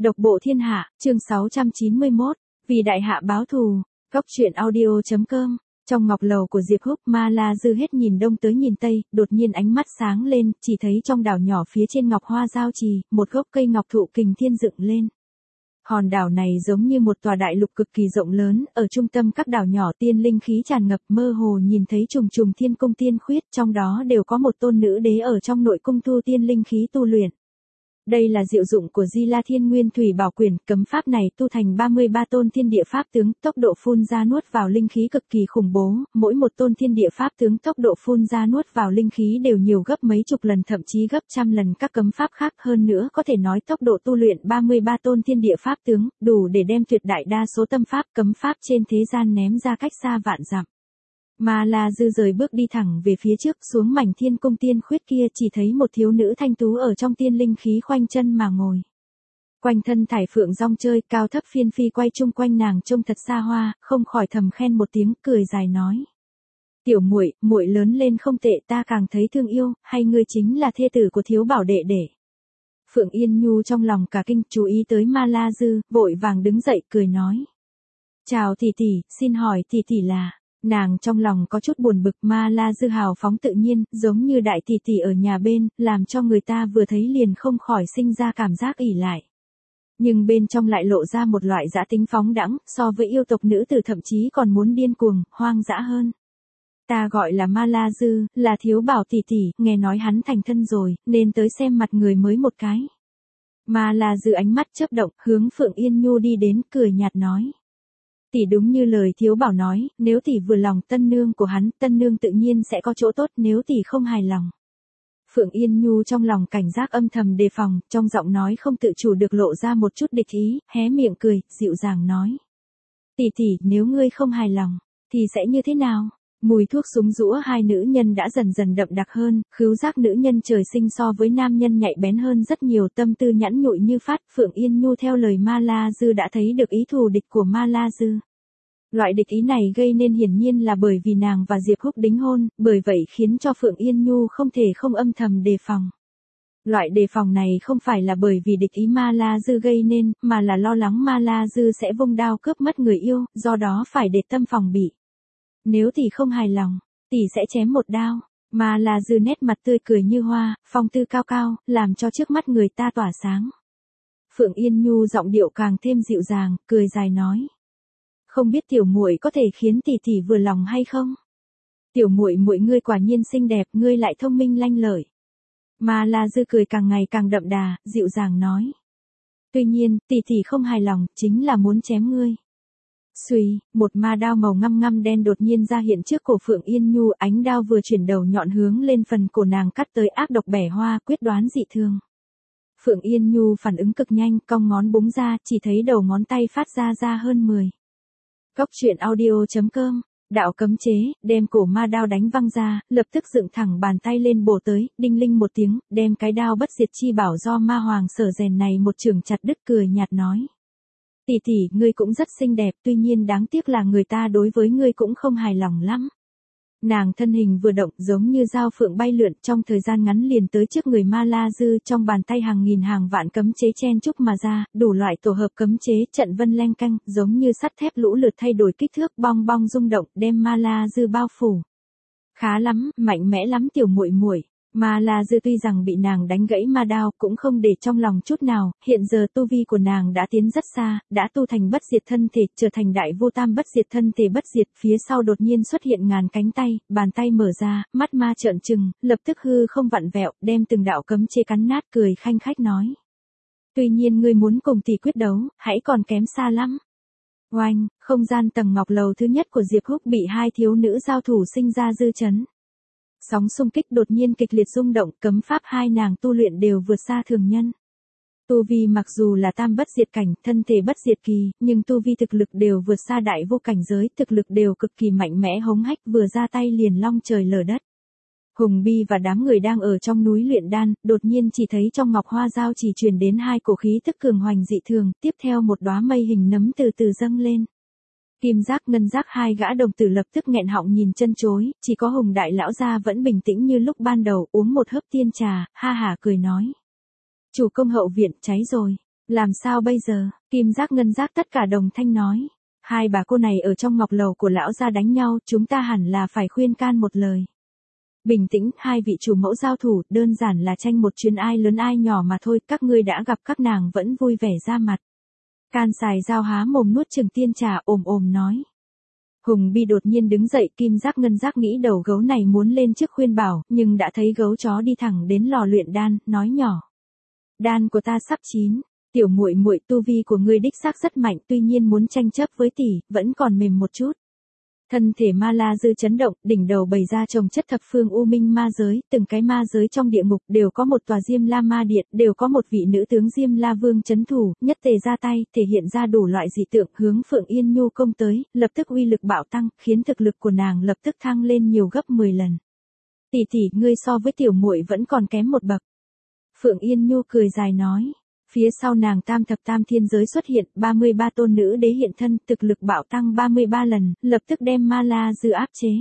Độc bộ thiên hạ, chương 691, vì đại hạ báo thù, góc truyện audio.com. Trong ngọc lầu của Diệp Húc, Ma La Dư hết nhìn đông tới nhìn tây, đột nhiên ánh mắt sáng lên, chỉ thấy trong đảo nhỏ phía trên ngọc hoa giao trì, một gốc cây ngọc thụ kình thiên dựng lên. Hòn đảo này giống như một tòa đại lục cực kỳ rộng lớn, ở trung tâm các đảo nhỏ tiên linh khí tràn ngập, mơ hồ nhìn thấy trùng trùng thiên cung tiên khuyết, trong đó đều có một tôn nữ đế ở trong nội cung tu tiên linh khí tu luyện. Đây là diệu dụng của Di La Thiên Nguyên Thủy Bảo Quyển, cấm pháp này tu thành 33 tôn thiên địa pháp tướng, tốc độ phun ra nuốt vào linh khí cực kỳ khủng bố, mỗi một tôn thiên địa pháp tướng tốc độ phun ra nuốt vào linh khí đều nhiều gấp mấy chục lần thậm chí gấp trăm lần các cấm pháp khác, hơn nữa có thể nói tốc độ tu luyện 33 tôn thiên địa pháp tướng, đủ để đem tuyệt đại đa số tâm pháp cấm pháp trên thế gian ném ra cách xa vạn dặm. Ma La Dư rời bước đi thẳng về phía trước, xuống mảnh thiên cung tiên khuyết kia chỉ thấy một thiếu nữ thanh tú ở trong tiên linh khí khoanh chân mà ngồi. Quanh thân thải phượng rong chơi, cao thấp phiên phi quay chung quanh nàng trông thật xa hoa, không khỏi thầm khen một tiếng, cười dài nói: "Tiểu muội, muội lớn lên không tệ, ta càng thấy thương yêu, hay ngươi chính là thê tử của thiếu bảo đệ đệ?" Phượng Yên Nhu trong lòng cả kinh, chú ý tới Ma La Dư, vội vàng đứng dậy cười nói: "Chào tỷ tỷ, xin hỏi tỷ tỷ là..." Nàng trong lòng có chút buồn bực, Ma La Dư hào phóng tự nhiên, giống như đại tỷ tỷ ở nhà bên, làm cho người ta vừa thấy liền không khỏi sinh ra cảm giác ỷ lại. Nhưng bên trong lại lộ ra một loại dã tính phóng đãng, so với yêu tộc nữ tử thậm chí còn muốn điên cuồng, hoang dã hơn. "Ta gọi là Ma La Dư, là thiếu bảo tỷ tỷ, nghe nói hắn thành thân rồi, nên tới xem mặt người mới một cái." Ma La Dư ánh mắt chớp động, hướng Phượng Yên Nhu đi đến, cười nhạt nói: "Tỷ đúng như lời thiếu bảo nói, nếu tỷ vừa lòng tân nương của hắn, tân nương tự nhiên sẽ có chỗ tốt, nếu tỷ không hài lòng." Phượng Yên Nhu trong lòng cảnh giác âm thầm đề phòng, trong giọng nói không tự chủ được lộ ra một chút địch ý, hé miệng cười, dịu dàng nói: "Tỷ tỷ, nếu ngươi không hài lòng, thì sẽ như thế nào?" Mùi thuốc súng rũa hai nữ nhân đã dần dần đậm đặc hơn, khứu giác nữ nhân trời sinh so với nam nhân nhạy bén hơn rất nhiều, tâm tư nhẵn nhụi như phát. Phượng Yên Nhu theo lời Ma La Dư đã thấy được ý thù địch của Ma La Dư. Loại địch ý này gây nên hiển nhiên là bởi vì nàng và Diệp Húc đính hôn, bởi vậy khiến cho Phượng Yên Nhu không thể không âm thầm đề phòng. Loại đề phòng này không phải là bởi vì địch ý Ma La Dư gây nên, mà là lo lắng Ma La Dư sẽ vung đao cướp mất người yêu, do đó phải để tâm phòng bị. "Nếu tỷ không hài lòng, tỷ sẽ chém một đao." Ma La Dư nét mặt tươi cười như hoa, phong tư cao cao, làm cho trước mắt người ta tỏa sáng. Phượng Yên Nhu giọng điệu càng thêm dịu dàng, cười dài nói: "Không biết tiểu muội có thể khiến tỷ tỷ vừa lòng hay không? Tiểu muội muội ngươi quả nhiên xinh đẹp, ngươi lại thông minh lanh lợi." Ma La Dư cười càng ngày càng đậm đà, dịu dàng nói: "Tuy nhiên, tỷ tỷ không hài lòng, chính là muốn chém ngươi." Xuy, một ma đao màu ngăm ngăm đen đột nhiên ra hiện trước cổ Phượng Yên Nhu, ánh đao vừa chuyển đầu nhọn hướng lên phần cổ nàng cắt tới, ác độc bẻ hoa, quyết đoán dị thường. Phượng Yên Nhu phản ứng cực nhanh, cong ngón búng ra, chỉ thấy đầu ngón tay phát ra hơn 10. Góc truyện audio.com. Đạo cấm chế, đem cổ ma đao đánh văng ra, lập tức dựng thẳng bàn tay lên bổ tới, đinh linh một tiếng, đem cái đao bất diệt chi bảo do ma hoàng sở rèn này một chưởng chặt đứt, cười nhạt nói: "Tỷ tỷ, ngươi cũng rất xinh đẹp, tuy nhiên đáng tiếc là người ta đối với ngươi cũng không hài lòng lắm." Nàng thân hình vừa động, giống như dao phượng bay lượn, trong thời gian ngắn liền tới trước người Ma La Dư, trong bàn tay hàng nghìn hàng vạn cấm chế chen chúc mà ra, đủ loại tổ hợp cấm chế, trận vân leng canh, giống như sắt thép lũ lượt thay đổi kích thước, bong bong rung động, đem Ma La Dư bao phủ. "Khá lắm, mạnh mẽ lắm tiểu muội muội." Ma La Dư tuy rằng bị nàng đánh gãy ma đao, cũng không để trong lòng chút nào, hiện giờ tu vi của nàng đã tiến rất xa, đã tu thành bất diệt thân thể, trở thành đại vô tam bất diệt thân thể bất diệt, phía sau đột nhiên xuất hiện ngàn cánh tay, bàn tay mở ra, mắt ma trợn trừng, lập tức hư không vặn vẹo, đem từng đạo cấm chế cắn nát, cười khanh khách nói: "Tuy nhiên ngươi muốn cùng tỷ quyết đấu, hãy còn kém xa lắm." Oanh, không gian tầng ngọc lầu thứ nhất của Diệp Húc bị hai thiếu nữ giao thủ sinh ra dư chấn. Sóng xung kích đột nhiên kịch liệt rung động, cấm pháp hai nàng tu luyện đều vượt xa thường nhân. Tu vi mặc dù là tam bất diệt cảnh, thân thể bất diệt kỳ, nhưng tu vi thực lực đều vượt xa đại vô cảnh giới, thực lực đều cực kỳ mạnh mẽ hống hách, vừa ra tay liền long trời lở đất. Hùng Bi và đám người đang ở trong núi luyện đan, đột nhiên chỉ thấy trong ngọc hoa giao chỉ truyền đến hai cổ khí tức cường hoành dị thường, tiếp theo một đóa mây hình nấm từ từ dâng lên. Kim Giác Ngân Giác hai gã đồng tử lập tức nghẹn họng nhìn chân chối, chỉ có Hùng đại lão gia vẫn bình tĩnh như lúc ban đầu, uống một hớp tiên trà, ha hả cười nói: "Chủ công hậu viện cháy rồi." Làm sao bây giờ? Kim Giác Ngân Giác tất cả đồng thanh nói. Hai bà cô này ở trong ngọc lầu của lão gia đánh nhau, chúng ta hẳn là phải khuyên can một lời. Bình tĩnh, hai vị chủ mẫu giao thủ, đơn giản là tranh một chuyến ai lớn ai nhỏ mà thôi, các ngươi đã gặp các nàng vẫn vui vẻ ra mặt. Can Sài Giao há mồm nuốt chừng tiên trà ồm nói. Hùng Bi đột nhiên đứng dậy, Kim Giác Ngân Giác nghĩ đầu gấu này muốn lên trước khuyên bảo, nhưng đã thấy gấu chó đi thẳng đến lò luyện đan, nói nhỏ. Đan của ta sắp chín, tiểu muội muội tu vi của ngươi đích xác rất mạnh, tuy nhiên muốn tranh chấp với tỷ, vẫn còn mềm một chút. Thân thể Ma La Dư chấn động, đỉnh đầu bày ra chồng chất thập phương u minh ma giới, từng cái ma giới trong địa ngục đều có một tòa Diêm La Ma Điện, đều có một vị nữ tướng Diêm La Vương chấn thủ, nhất tề ra tay, thể hiện ra đủ loại dị tượng, hướng Phượng Yên Nhu công tới, lập tức uy lực bạo tăng, khiến thực lực của nàng lập tức thăng lên nhiều gấp 10 lần. Tỷ tỷ, ngươi so với tiểu muội vẫn còn kém một bậc. Phượng Yên Nhu cười dài nói. Phía sau nàng tam thập tam thiên giới xuất hiện, 33 tôn nữ đế hiện thân, thực lực bạo tăng 33 lần, lập tức đem Ma La Dư áp chế.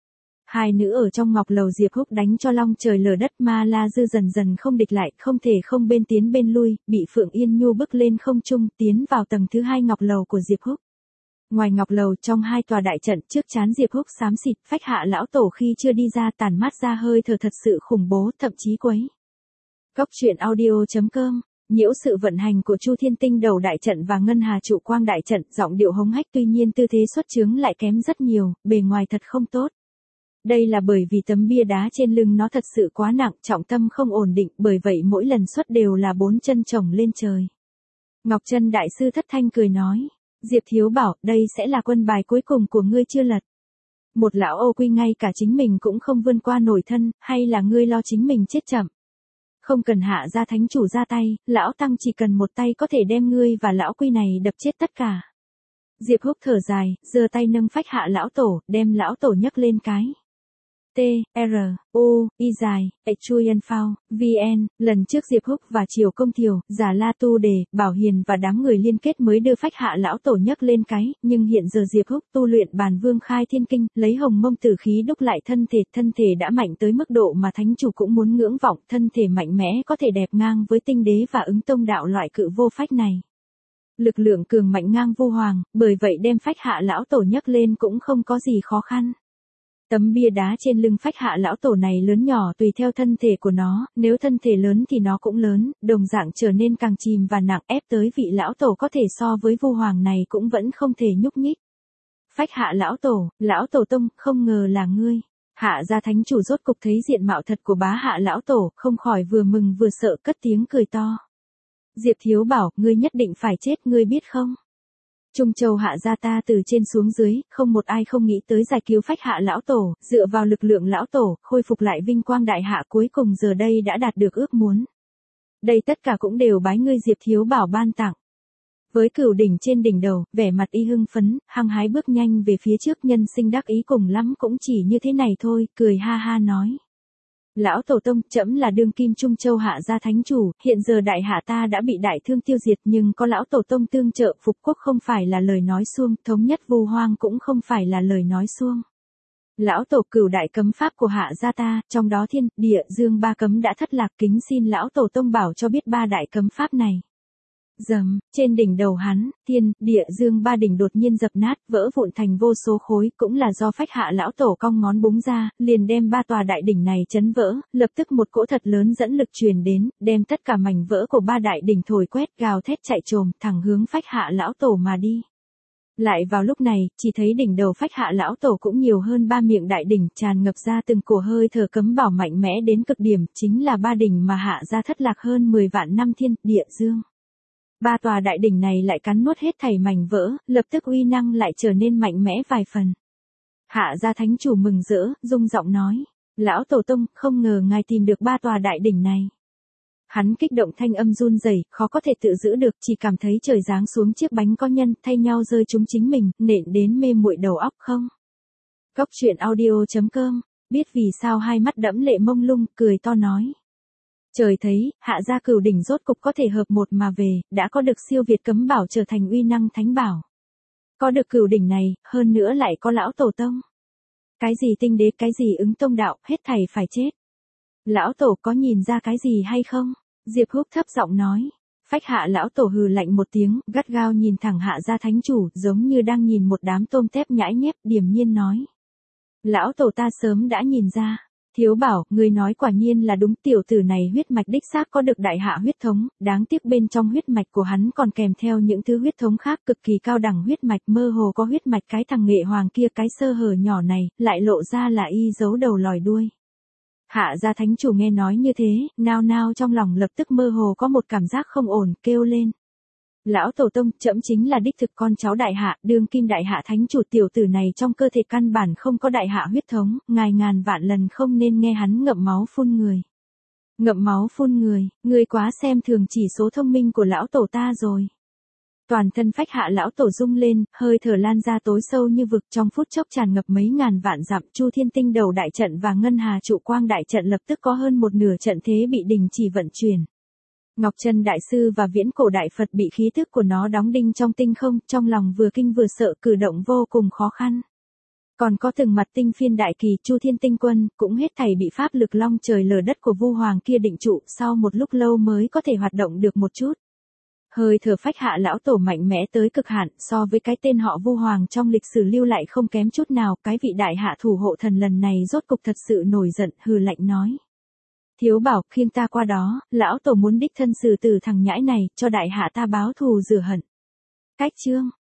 Hai nữ ở trong ngọc lầu Diệp Húc đánh cho long trời lở đất, Ma La Dư dần dần không địch lại, không thể không bên tiến bên lui, bị Phượng Yên Nhu bức lên không trung, tiến vào tầng thứ 2 ngọc lầu của Diệp Húc. Ngoài ngọc lầu, trong hai tòa đại trận, trước trán Diệp Húc xám xịt, phách hạ lão tổ khi chưa đi ra tản mát ra hơi thở thật sự khủng bố, thậm chí quấy. Góc truyện audio.com Nhiễu sự vận hành của Chu Thiên Tinh đầu đại trận và Ngân Hà trụ quang đại trận, giọng điệu hống hách, tuy nhiên tư thế xuất chướng lại kém rất nhiều, bề ngoài thật không tốt. Đây là bởi vì tấm bia đá trên lưng nó thật sự quá nặng, trọng tâm không ổn định, bởi vậy mỗi lần xuất đều là 4 chân chồng lên trời. Ngọc Chân đại sư thất thanh cười nói, Diệp Thiếu Bảo, đây sẽ là quân bài cuối cùng của ngươi chưa lật. Một lão ô quy ngay cả chính mình cũng không vươn qua nổi thân, hay là ngươi lo chính mình chết chậm. Không cần Hạ gia thánh chủ ra tay, lão tăng chỉ cần một tay có thể đem ngươi và lão quy này đập chết tất cả. Diệp Húc thở dài, giơ tay nâng phách hạ lão tổ, đem lão tổ nhấc lên cái. T, R, U, Y dài, Chuyen Phao, VN, lần trước Diệp Húc và Triều Công Thiều, Già La Tu Đề, Bảo Hiền và đám người liên kết mới đưa phách hạ lão tổ nhấc lên cái, nhưng hiện giờ Diệp Húc tu luyện bàn vương khai thiên kinh, lấy hồng mông tử khí đúc lại thân thể đã mạnh tới mức độ mà thánh chủ cũng muốn ngưỡng vọng, thân thể mạnh mẽ có thể đẹp ngang với tinh đế và ứng tông đạo loại cự vô phách này. Lực lượng cường mạnh ngang vô hoàng, bởi vậy đem phách hạ lão tổ nhấc lên cũng không có gì khó khăn. Tấm bia đá trên lưng phách hạ lão tổ này lớn nhỏ tùy theo thân thể của nó, nếu thân thể lớn thì nó cũng lớn, đồng dạng trở nên càng chìm và nặng, ép tới vị lão tổ có thể so với vô hoàng này cũng vẫn không thể nhúc nhích. Phách hạ lão tổ tông, không ngờ là ngươi. Hạ gia thánh chủ rốt cục thấy diện mạo thật của bá hạ lão tổ, không khỏi vừa mừng vừa sợ, cất tiếng cười to. Diệp Thiếu Bảo, ngươi nhất định phải chết, ngươi biết không? Trung Châu Hạ gia ta từ trên xuống dưới, không một ai không nghĩ tới giải cứu phách hạ lão tổ, dựa vào lực lượng lão tổ, khôi phục lại vinh quang đại hạ, cuối cùng giờ đây đã đạt được ước muốn. Đây tất cả cũng đều bái ngươi Diệp Thiếu Bảo ban tặng. Với cửu đỉnh trên đỉnh đầu, vẻ mặt y hưng phấn, hăng hái bước nhanh về phía trước, nhân sinh đắc ý cùng lắm cũng chỉ như thế này thôi, cười ha ha nói. Lão tổ tông, trẫm là đương kim Trung Châu Hạ gia thánh chủ, hiện giờ đại hạ ta đã bị đại thương tiêu diệt, nhưng có lão tổ tông tương trợ, phục quốc không phải là lời nói suông, thống nhất vu hoang cũng không phải là lời nói suông. Lão tổ cửu đại cấm pháp của hạ gia ta, trong đó thiên, địa, dương ba cấm đã thất lạc, kính xin lão tổ tông bảo cho biết ba đại cấm pháp này. Dầm, trên đỉnh đầu hắn, thiên, địa, dương ba đỉnh đột nhiên dập nát, vỡ vụn thành vô số khối, cũng là do phách hạ lão tổ cong ngón búng ra, liền đem ba tòa đại đỉnh này chấn vỡ, lập tức một cỗ thật lớn dẫn lực truyền đến, đem tất cả mảnh vỡ của ba đại đỉnh thổi quét, gào thét chạy trồm, thẳng hướng phách hạ lão tổ mà đi. Lại vào lúc này, chỉ thấy đỉnh đầu phách hạ lão tổ cũng nhiều hơn ba miệng đại đỉnh, tràn ngập ra từng cổ hơi thở cấm bảo mạnh mẽ đến cực điểm, chính là ba đỉnh mà hạ gia thất lạc hơn 10 vạn năm thiên, địa, dương. Ba tòa đại đỉnh này lại cắn nuốt hết thảy mảnh vỡ, lập tức uy năng lại trở nên mạnh mẽ vài phần. Hạ gia thánh chủ mừng rỡ, rung giọng nói, lão tổ tông, không ngờ ngài tìm được ba tòa đại đỉnh này. Hắn kích động thanh âm run rẩy, khó có thể tự giữ được, chỉ cảm thấy trời giáng xuống chiếc bánh có nhân, thay nhau rơi chúng chính mình, nện đến mê muội đầu óc không. Góc truyện audio.com, biết vì sao hai mắt đẫm lệ mông lung, cười to nói. Trời thấy, hạ gia cửu đỉnh rốt cục có thể hợp một mà về, đã có được siêu việt cấm bảo trở thành uy năng thánh bảo. Có được cửu đỉnh này, hơn nữa lại có lão tổ tông. Cái gì tinh đế, cái gì ứng tông đạo, hết thảy phải chết. Lão tổ có nhìn ra cái gì hay không? Diệp Húc thấp giọng nói. Phách Hạ lão tổ hừ lạnh một tiếng, gắt gao nhìn thẳng Hạ gia thánh chủ, giống như đang nhìn một đám tôm tép nhãi nhép, điềm nhiên nói. Lão tổ ta sớm đã nhìn ra. Thiếu bảo, người nói quả nhiên là đúng, tiểu tử này huyết mạch đích xác có được đại hạ huyết thống, đáng tiếc bên trong huyết mạch của hắn còn kèm theo những thứ huyết thống khác cực kỳ cao đẳng huyết mạch, mơ hồ có huyết mạch cái thằng nghệ hoàng kia, cái sơ hở nhỏ này, lại lộ ra là y giấu đầu lòi đuôi. Hạ gia thánh chủ nghe nói như thế, nao nao trong lòng lập tức mơ hồ có một cảm giác không ổn, kêu lên. Lão tổ tông, trẫm chính là đích thực con cháu đại hạ, đương kim đại hạ thánh chủ, tiểu tử này trong cơ thể căn bản không có đại hạ huyết thống, ngài ngàn vạn lần không nên nghe hắn ngậm máu phun người. Ngậm máu phun người quá xem thường chỉ số thông minh của lão tổ ta rồi. Toàn thân Phách Hạ lão tổ rung lên, hơi thở lan ra tối sâu như vực, trong phút chốc tràn ngập mấy ngàn vạn dặm, Chu Thiên Tinh đầu đại trận và Ngân Hà trụ quang đại trận lập tức có hơn một nửa trận thế bị đình chỉ vận chuyển. Ngọc Trân Đại Sư và Viễn Cổ Đại Phật bị khí tức của nó đóng đinh trong tinh không, trong lòng vừa kinh vừa sợ, cử động vô cùng khó khăn. Còn có từng mặt tinh phiên đại kỳ, Chu Thiên Tinh Quân, cũng hết thảy bị pháp lực long trời lở đất của Vu Hoàng kia định trụ, sau một lúc lâu mới có thể hoạt động được một chút. Hơi thở Phách Hạ lão tổ mạnh mẽ tới cực hạn, so với cái tên họ Vu Hoàng trong lịch sử lưu lại không kém chút nào, cái vị đại hạ thủ hộ thần lần này rốt cục thật sự nổi giận, hừ lạnh nói. Thiếu bảo, khiêng ta qua đó, lão tổ muốn đích thân xử tử thằng nhãi này, cho đại hạ ta báo thù rửa hận. Cách chương